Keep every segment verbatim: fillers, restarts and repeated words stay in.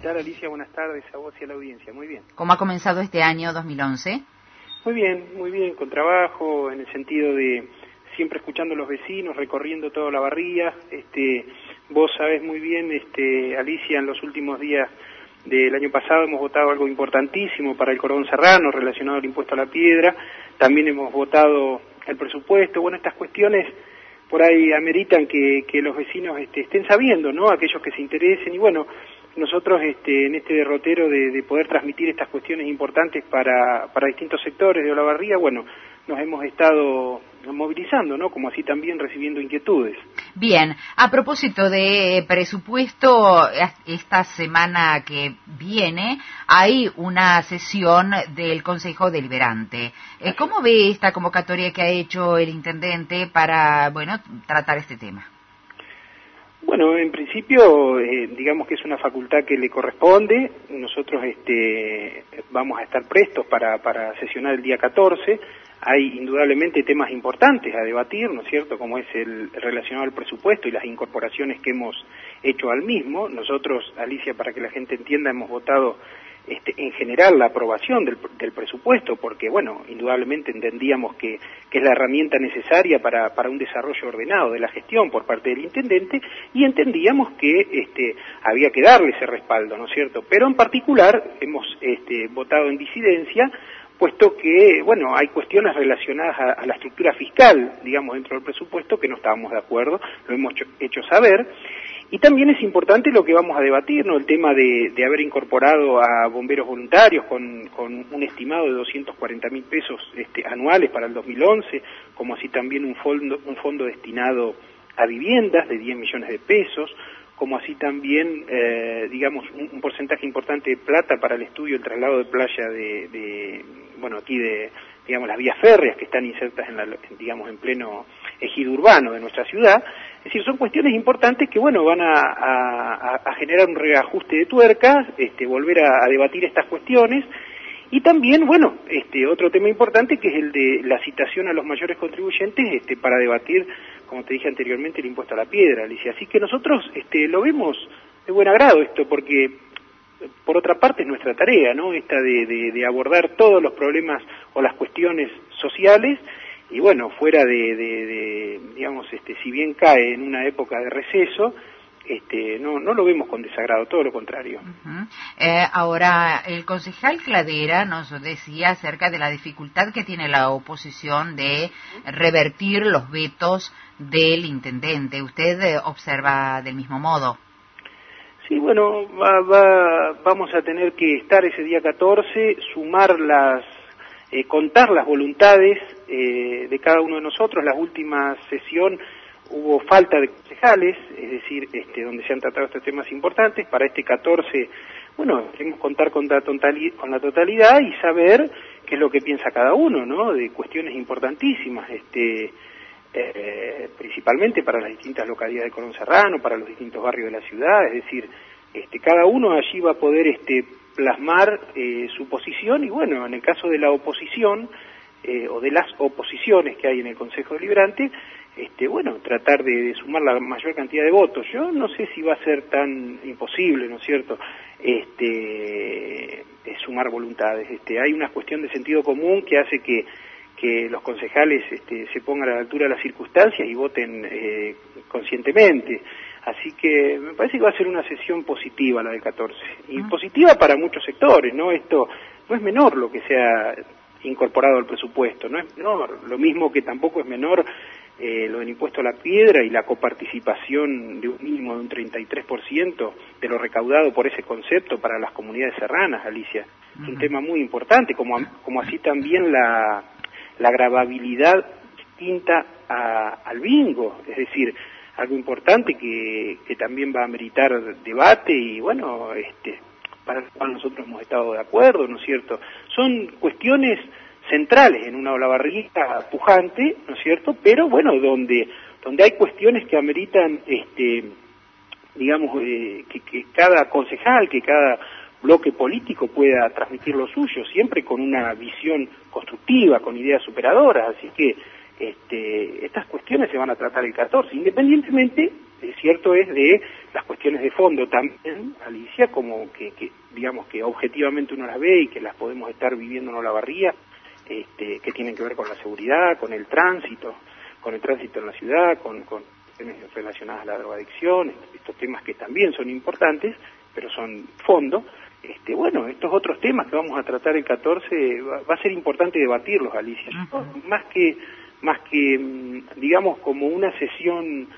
tal, Alicia? Buenas tardes a vos y a la audiencia. Muy bien. ¿Cómo ha comenzado este año dos mil once? Muy bien, muy bien, con trabajo, en el sentido de siempre escuchando a los vecinos, recorriendo toda la barría. Este, vos sabés muy bien, este, Alicia, en los últimos días del año pasado hemos votado algo importantísimo para el Cordón Serrano relacionado al impuesto a la piedra. También hemos votado el presupuesto. Bueno, estas cuestiones por ahí ameritan que, que los vecinos este, estén sabiendo, ¿no? Aquellos que se interesen, y bueno, nosotros este, en este derrotero de, de poder transmitir estas cuestiones importantes para, para distintos sectores de Olavarría, bueno, nos hemos estado movilizando, ¿no? Como así también recibiendo inquietudes. Bien, a propósito de presupuesto, esta semana que viene hay una sesión del Consejo Deliberante. Eh, ¿Cómo ve esta convocatoria que ha hecho el intendente para, bueno, tratar este tema? Bueno, en principio, eh, digamos que es una facultad que le corresponde. Nosotros este, vamos a estar prestos para, para sesionar el día catorce. Hay indudablemente temas importantes a debatir, ¿no es cierto?, como es el relacionado al presupuesto y las incorporaciones que hemos hecho al mismo. Nosotros, Alicia, para que la gente entienda, hemos votado este, en general la aprobación del, del presupuesto, porque, bueno, indudablemente entendíamos que, que es la herramienta necesaria para, para un desarrollo ordenado de la gestión por parte del intendente, y entendíamos que este, había que darle ese respaldo, ¿no es cierto? Pero en particular hemos este, votado en disidencia, puesto que, bueno, hay cuestiones relacionadas a, a la estructura fiscal, digamos, dentro del presupuesto, que no estábamos de acuerdo, lo hemos hecho, hecho saber. Y también es importante lo que vamos a debatir, ¿no? El tema de, de haber incorporado a bomberos voluntarios con, con un estimado de doscientos cuarenta mil pesos este, anuales para el dos mil once, como así también un fondo, un fondo destinado a viviendas de diez millones de pesos, como así también, eh, digamos, un, un porcentaje importante de plata para el estudio del traslado de playa de, de, bueno, aquí de, digamos, las vías férreas que están insertas en la, digamos, en pleno ejido urbano de nuestra ciudad. Es decir, son cuestiones importantes que, bueno, van a, a, a generar un reajuste de tuercas, este, volver a, a debatir estas cuestiones. Y también, bueno, este otro tema importante que es el de la citación a los mayores contribuyentes este, para debatir, como te dije anteriormente, el impuesto a la piedra, Alicia. Así que nosotros este, lo vemos de buen agrado esto, porque por otra parte es nuestra tarea, ¿no? Esta de, de, de abordar todos los problemas o las cuestiones sociales, y bueno, fuera de, de, de digamos, este, si bien cae en una época de receso, Este, no, no lo vemos con desagrado, todo lo contrario. Uh-huh. Eh, ahora, el concejal Cladera nos decía acerca de la dificultad que tiene la oposición de revertir los vetos del intendente. ¿Usted eh, observa del mismo modo? Sí, bueno, va, va, vamos a tener que estar ese día catorce, sumar las, eh, contar las voluntades eh, de cada uno de nosotros. La última sesión hubo falta de concejales, es decir, este, donde se han tratado estos temas importantes. Para este catorce, bueno, queremos contar con la, con la totalidad y saber qué es lo que piensa cada uno, ¿no?, de cuestiones importantísimas, este, eh, principalmente para las distintas localidades de Cordón Serrano, para los distintos barrios de la ciudad. Es decir, este, cada uno allí va a poder este, plasmar eh, su posición, y bueno, en el caso de la oposición, eh, o de las oposiciones que hay en el Consejo Deliberante, Este, bueno, tratar de, de sumar la mayor cantidad de votos. Yo no sé si va a ser tan imposible, ¿no es cierto?, este, sumar voluntades. Este, hay una cuestión de sentido común que hace que, que los concejales este, se pongan a la altura de las circunstancias y voten eh, conscientemente. Así que me parece que va a ser una sesión positiva la del catorce, y positiva para muchos sectores, ¿no? Esto no es menor lo que se ha incorporado al presupuesto, no es menor, lo mismo que tampoco es menor Eh, lo del impuesto a la piedra y la coparticipación de un mínimo de un treinta y tres por ciento de lo recaudado por ese concepto para las comunidades serranas, Alicia. Uh-huh. Es un tema muy importante, como, como así también la, la gravabilidad distinta a, al bingo, es decir, algo importante que, que también va a ameritar debate y, bueno, este, para lo cual nosotros hemos estado de acuerdo, ¿no es cierto? Son cuestiones centrales en una Olavarría pujante, ¿no es cierto?, pero bueno, donde donde hay cuestiones que ameritan, este, digamos, eh, que, que cada concejal, que cada bloque político pueda transmitir lo suyo, siempre con una visión constructiva, con ideas superadoras. Así que este, estas cuestiones se van a tratar el catorce, independientemente es cierto es de las cuestiones de fondo también, Alicia, como que, que digamos que objetivamente uno las ve y que las podemos estar viviendo en Olavarría, este, que tienen que ver con la seguridad, con el tránsito, con el tránsito en la ciudad, con, con cuestiones relacionadas a la drogadicción, estos temas que también son importantes, pero son fondo. Este, bueno, estos otros temas que vamos a tratar el catorce, va, va a ser importante debatirlos, Alicia. Uh-huh. Más que, más que, digamos, como una sesión,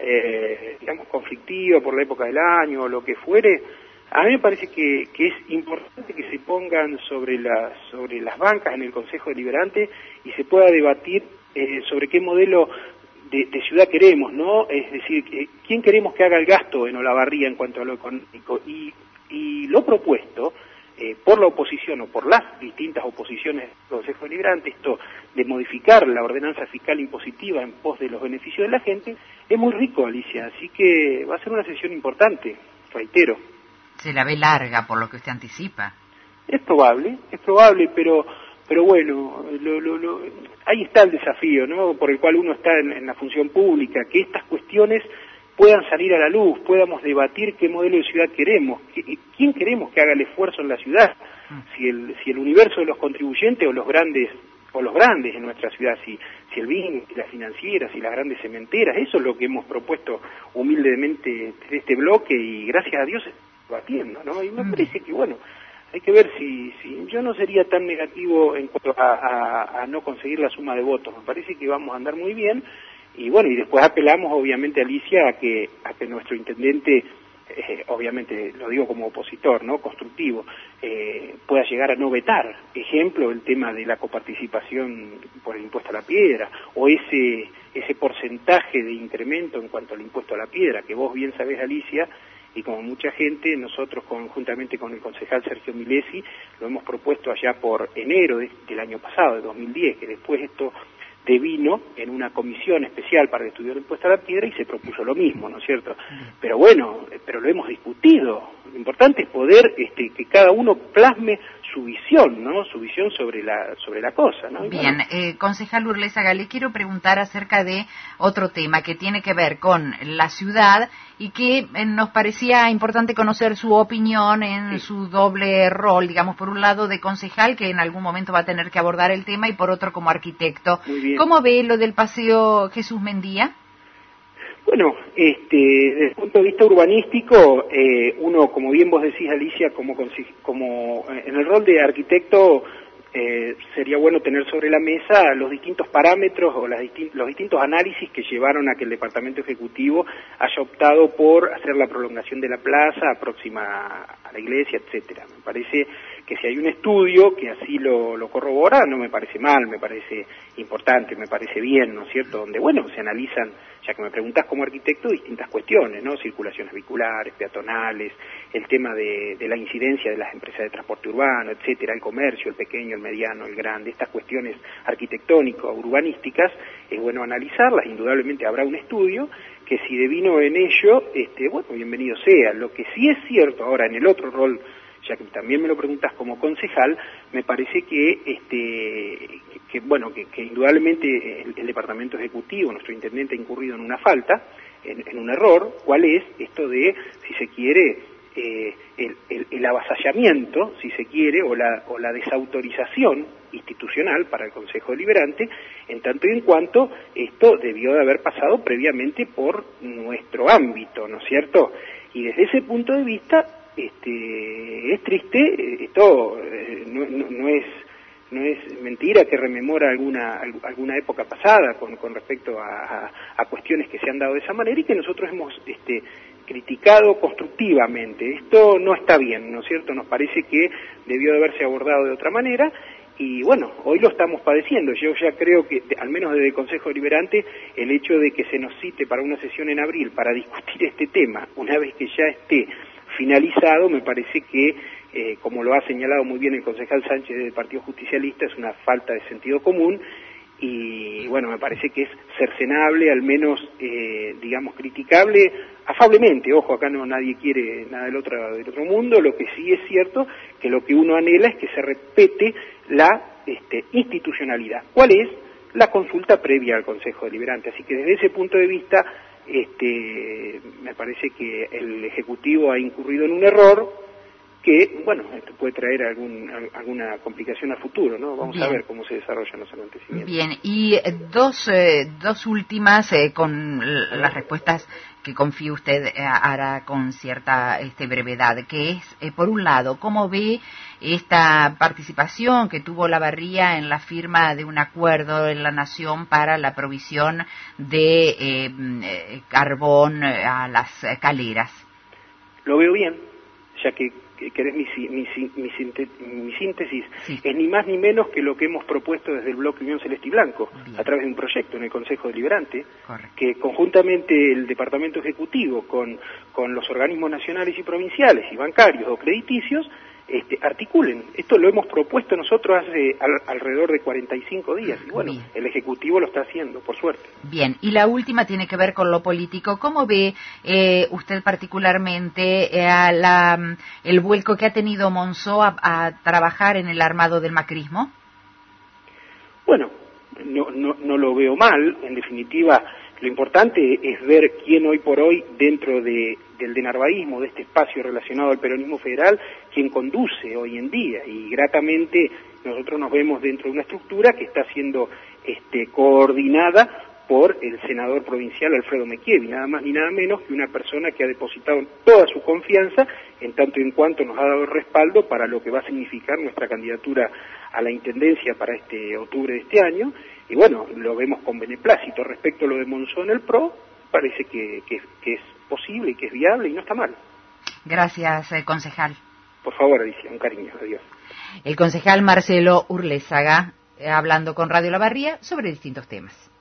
eh, digamos, conflictiva por la época del año o lo que fuere, a mí me parece que, que es importante que se pongan sobre las, sobre las bancas en el Consejo Deliberante y se pueda debatir eh, sobre qué modelo de, de ciudad queremos, ¿no? Es decir, quién queremos que haga el gasto en Olavarría en cuanto a lo económico, y, y lo propuesto eh, por la oposición o por las distintas oposiciones del Consejo Deliberante, esto de modificar la ordenanza fiscal impositiva en pos de los beneficios de la gente, es muy rico, Alicia, así que va a ser una sesión importante, reitero. Se la ve larga por lo que usted anticipa. Es probable, es probable, pero pero bueno, lo, lo, lo, ahí está el desafío, ¿no? Por el cual uno está en, en la función pública, que estas cuestiones puedan salir a la luz, podamos debatir qué modelo de ciudad queremos, qué, quién queremos que haga el esfuerzo en la ciudad, si el si el universo de los contribuyentes o los grandes o los grandes en nuestra ciudad, si si el B I N, si las financieras, si las grandes cementeras, eso es lo que hemos propuesto humildemente desde este bloque y gracias a Dios batiendo, ¿no? Y me parece que, bueno, hay que ver si, si yo no sería tan negativo en cuanto a, a, a no conseguir la suma de votos. Me parece que vamos a andar muy bien y, bueno, y después apelamos, obviamente, Alicia, a que a que nuestro intendente, eh, obviamente, lo digo como opositor, ¿no?, constructivo, eh, pueda llegar a no vetar. Ejemplo, el tema de la coparticipación por el impuesto a la piedra, o ese ese porcentaje de incremento en cuanto al impuesto a la piedra, que vos bien sabés, Alicia, y como mucha gente, nosotros conjuntamente con el concejal Sergio Milesi lo hemos propuesto allá por enero de, del año pasado, de dos mil diez, que después esto devino en una comisión especial para estudiar el impuesto a la piedra y se propuso lo mismo, ¿no es cierto? Pero bueno, pero lo hemos discutido. Lo importante es poder este, que cada uno plasme su visión, ¿no? Su visión sobre la sobre la cosa, ¿no? Bien, bueno. eh, concejal Urlesaga, le quiero preguntar acerca de otro tema que tiene que ver con la ciudad y que eh, nos parecía importante conocer su opinión en sí. su doble rol, digamos, por un lado de concejal, que en algún momento va a tener que abordar el tema, y por otro como arquitecto. ¿Cómo ve lo del Paseo Jesús Mendía? Bueno, este, desde el punto de vista urbanístico, eh, uno, como bien vos decís, Alicia, como, como en el rol de arquitecto, eh, sería bueno tener sobre la mesa los distintos parámetros o las distin- los distintos análisis que llevaron a que el Departamento Ejecutivo haya optado por hacer la prolongación de la plaza próxima a la iglesia, etcétera. Me parece que si hay un estudio que así lo, lo corrobora, no me parece mal, me parece importante, me parece bien, ¿no es cierto?, donde, bueno, se analizan, ya que me preguntás como arquitecto, distintas cuestiones, ¿no?, circulaciones vehiculares, peatonales, el tema de, de la incidencia de las empresas de transporte urbano, etcétera, el comercio, el pequeño, el mediano, el grande, estas cuestiones arquitectónicas, urbanísticas, es bueno analizarlas. Indudablemente habrá un estudio que si devino en ello, este, bueno, bienvenido sea. Lo que sí es cierto ahora en el otro rol, ya que también me lo preguntas como concejal, me parece que, este, que, que bueno, que, que indudablemente el, el Departamento Ejecutivo, nuestro intendente ha incurrido en una falta, en, en un error. ¿Cuál es? Esto de, si se quiere, eh, el, el, el avasallamiento, si se quiere, o la, o la desautorización institucional para el Consejo Deliberante, en tanto y en cuanto esto debió de haber pasado previamente por nuestro ámbito, ¿no es cierto? Y desde ese punto de vista, este, es triste, esto eh, no, no, no es no es mentira que rememora alguna alguna época pasada con, con respecto a, a, a cuestiones que se han dado de esa manera y que nosotros hemos este, criticado constructivamente. Esto no está bien, ¿no es cierto? Nos parece que debió de haberse abordado de otra manera. Y bueno, hoy lo estamos padeciendo. Yo ya creo que, al menos desde el Consejo Deliberante, el hecho de que se nos cite para una sesión en abril para discutir este tema, una vez que ya esté finalizado, me parece que, eh, como lo ha señalado muy bien el concejal Sánchez del Partido Justicialista, es una falta de sentido común y, bueno, me parece que es cercenable, al menos, eh, digamos, criticable, afablemente. Ojo, acá no nadie quiere nada del otro, del otro mundo. Lo que sí es cierto que lo que uno anhela es que se respete la este, institucionalidad. ¿Cuál es? La consulta previa al Consejo Deliberante. Así que desde ese punto de vista, este, me parece que el Ejecutivo ha incurrido en un error que, bueno, esto puede traer algún, alguna complicación a futuro, ¿no? Vamos Bien. a ver cómo se desarrollan los acontecimientos. Bien, y dos, eh, dos últimas eh, con las respuestas que confío usted eh, hará con cierta este, brevedad, que es, eh, por un lado, ¿cómo ve esta participación que tuvo Olavarría en la firma de un acuerdo en la Nación para la provisión de eh, eh, carbón a las caleras? Lo veo bien, ya que que querés mi, mi, mi, mi síntesis, sí. Es ni más ni menos que lo que hemos propuesto desde el Bloque Unión Celeste y Blanco, Bien. a través de un proyecto en el Consejo Deliberante, Correcto. que conjuntamente el Departamento Ejecutivo con, con los organismos nacionales y provinciales y bancarios o crediticios, este, articulen. Esto lo hemos propuesto nosotros hace al, alrededor de cuarenta y cinco días, y bueno, Bien. el Ejecutivo lo está haciendo, por suerte. Bien, y la última tiene que ver con lo político. ¿Cómo ve eh, usted particularmente eh, a la, el vuelco que ha tenido Monzó a, a trabajar en el armado del macrismo? Bueno, no, no, no lo veo mal. En definitiva, lo importante es ver quién hoy por hoy, dentro de, del denarvaísmo, de este espacio relacionado al peronismo federal, quién conduce hoy en día. Y gratamente nosotros nos vemos dentro de una estructura que está siendo este, coordinada por el senador provincial Alfredo Mequievi, nada más ni nada menos que una persona que ha depositado toda su confianza en tanto y en cuanto nos ha dado el respaldo para lo que va a significar nuestra candidatura a la Intendencia para este octubre de este año, y bueno, lo vemos con beneplácito. Respecto a lo de Monzó en el P R O, parece que, que, que es posible y que es viable y no está mal. Gracias, eh, concejal. Por favor, Alicia, un cariño, adiós. El concejal Marcelo Urlezaga, eh, hablando con Radio Olavarría sobre distintos temas.